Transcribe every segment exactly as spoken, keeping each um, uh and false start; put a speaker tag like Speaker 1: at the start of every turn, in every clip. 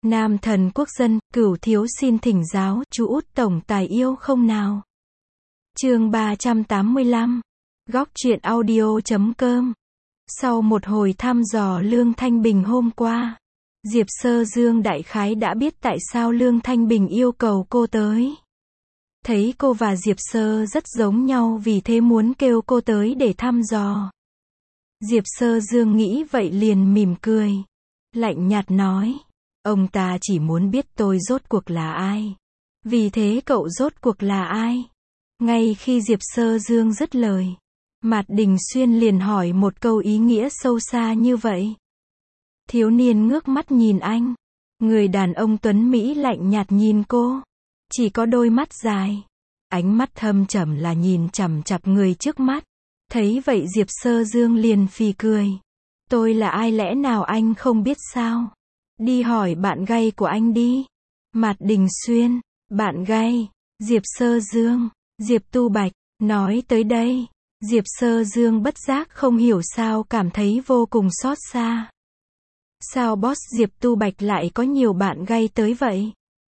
Speaker 1: Nam thần quốc dân, Cửu thiếu xin thỉnh giáo, chú út tổng tài yêu không nào? Chương ba trăm tám mươi lăm. Góc truyện audio chấm com. Sau một hồi thăm dò Lương Thanh Bình hôm qua, Diệp Sơ Dương đại khái đã biết tại sao Lương Thanh Bình yêu cầu cô tới. Thấy cô và Diệp Sơ rất giống nhau vì thế muốn kêu cô tới để thăm dò. Diệp Sơ Dương nghĩ vậy liền mỉm cười, lạnh nhạt nói, ông ta chỉ muốn biết tôi rốt cuộc là ai. Vì thế cậu rốt cuộc là ai? Ngay khi Diệp Sơ Dương dứt lời, Mạt Đình Xuyên liền hỏi một câu ý nghĩa sâu xa như vậy. Thiếu niên ngước mắt nhìn anh. Người đàn ông tuấn Mỹ lạnh nhạt nhìn cô. Chỉ có đôi mắt dài. Ánh mắt thâm trầm là nhìn chằm chằm người trước mắt. Thấy vậy Diệp Sơ Dương liền phì cười. Tôi là ai lẽ nào anh không biết sao? Đi hỏi bạn gay của anh đi. Mạt Đình Xuyên, bạn gay, Diệp Sơ Dương, Diệp Tu Bạch, nói tới đây. Diệp Sơ Dương bất giác không hiểu sao cảm thấy vô cùng xót xa. Sao boss Diệp Tu Bạch lại có nhiều bạn gay tới vậy?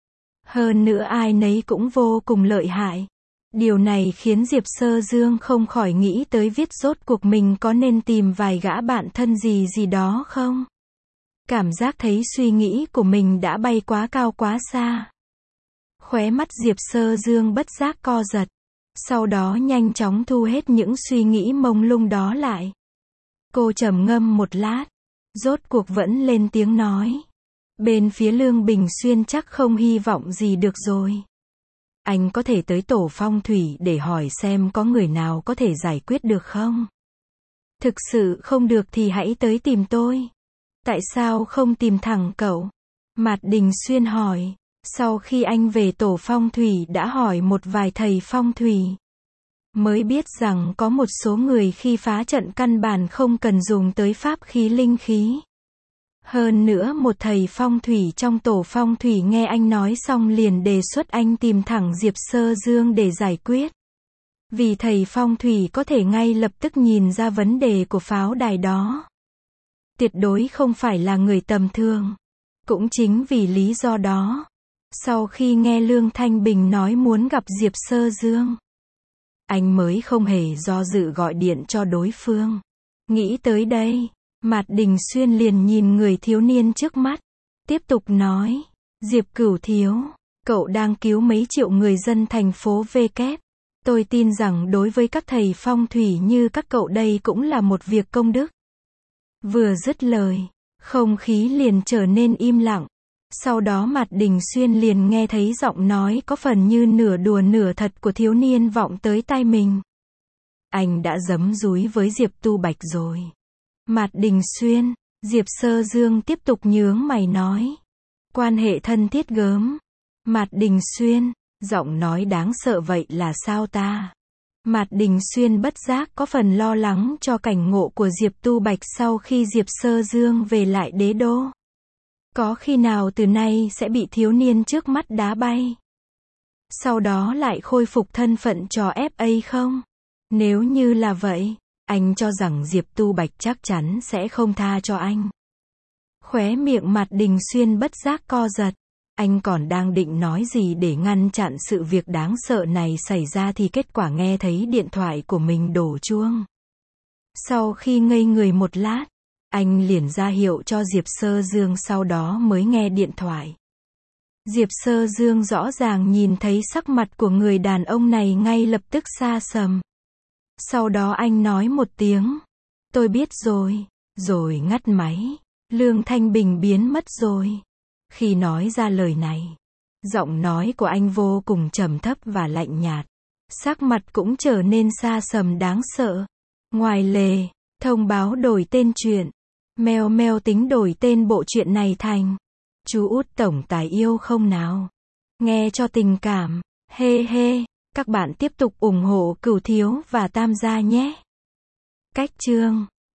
Speaker 1: Hơn nữa ai nấy cũng vô cùng lợi hại. Điều này khiến Diệp Sơ Dương không khỏi nghĩ tới viết rốt cuộc mình có nên tìm vài gã bạn thân gì gì đó không? Cảm giác thấy suy nghĩ của mình đã bay quá cao quá xa. Khóe mắt Diệp Sơ Dương bất giác co giật. Sau đó nhanh chóng thu hết những suy nghĩ mông lung đó lại. Cô trầm ngâm một lát, rốt cuộc vẫn lên tiếng nói. Bên phía Lương Bình Xuyên chắc không hy vọng gì được rồi. Anh có thể tới tổ phong thủy để hỏi xem có người nào có thể giải quyết được không? Thực sự không được thì hãy tới tìm tôi. Tại sao không tìm thẳng cậu? Mạt Đình Xuyên hỏi. Sau khi anh về tổ phong thủy đã hỏi một vài thầy phong thủy, mới biết rằng có một số người khi phá trận căn bản không cần dùng tới pháp khí linh khí. Hơn nữa một thầy phong thủy trong tổ phong thủy nghe anh nói xong liền đề xuất anh tìm thẳng Diệp Sơ Dương để giải quyết. Vì thầy phong thủy có thể ngay lập tức nhìn ra vấn đề của pháo đài đó. Tuyệt đối không phải là người tầm thường. Cũng chính vì lý do đó, sau khi nghe Lương Thanh Bình nói muốn gặp Diệp Sơ Dương, anh mới không hề do dự gọi điện cho đối phương. Nghĩ tới đây, Mạt Đình Xuyên liền nhìn người thiếu niên trước mắt, tiếp tục nói, Diệp Cửu thiếu, cậu đang cứu mấy triệu người dân thành phố V kép. Tôi tin rằng đối với các thầy phong thủy như các cậu đây cũng là một việc công đức. Vừa dứt lời, không khí liền trở nên im lặng. Sau đó Mạt Đình Xuyên liền nghe thấy giọng nói có phần như nửa đùa nửa thật của thiếu niên vọng tới tai mình. Anh đã giấm dúi với Diệp Tu Bạch rồi. Mạt Đình Xuyên, Diệp Sơ Dương tiếp tục nhướng mày nói. Quan hệ thân thiết gớm. Mạt Đình Xuyên, giọng nói đáng sợ vậy là sao ta? Mạt Đình Xuyên bất giác có phần lo lắng cho cảnh ngộ của Diệp Tu Bạch sau khi Diệp Sơ Dương về lại đế đô. Có khi nào từ nay sẽ bị thiếu niên trước mắt đá bay? Sau đó lại khôi phục thân phận trò ép a không? Nếu như là vậy, anh cho rằng Diệp Tu Bạch chắc chắn sẽ không tha cho anh. Khóe miệng Mạt Đình Xuyên bất giác co giật. Anh còn đang định nói gì để ngăn chặn sự việc đáng sợ này xảy ra thì kết quả nghe thấy điện thoại của mình đổ chuông. Sau khi ngây người một lát, anh liền ra hiệu cho Diệp Sơ Dương sau đó mới nghe điện thoại. Diệp Sơ Dương rõ ràng nhìn thấy sắc mặt của người đàn ông này ngay lập tức xa sầm. Sau đó anh nói một tiếng. Tôi biết rồi, rồi ngắt máy. Lương Thanh Bình biến mất rồi. Khi nói ra lời này, giọng nói của anh vô cùng trầm thấp và lạnh nhạt. Sắc mặt cũng trở nên xa sầm đáng sợ. Ngoài lề, thông báo đổi tên truyện. Mèo mèo tính đổi tên bộ truyện này thành Chú út tổng tài yêu không nào? Nghe cho tình cảm. Hê hê, các bạn tiếp tục ủng hộ Cửu thiếu và Tam gia nhé. Cách chương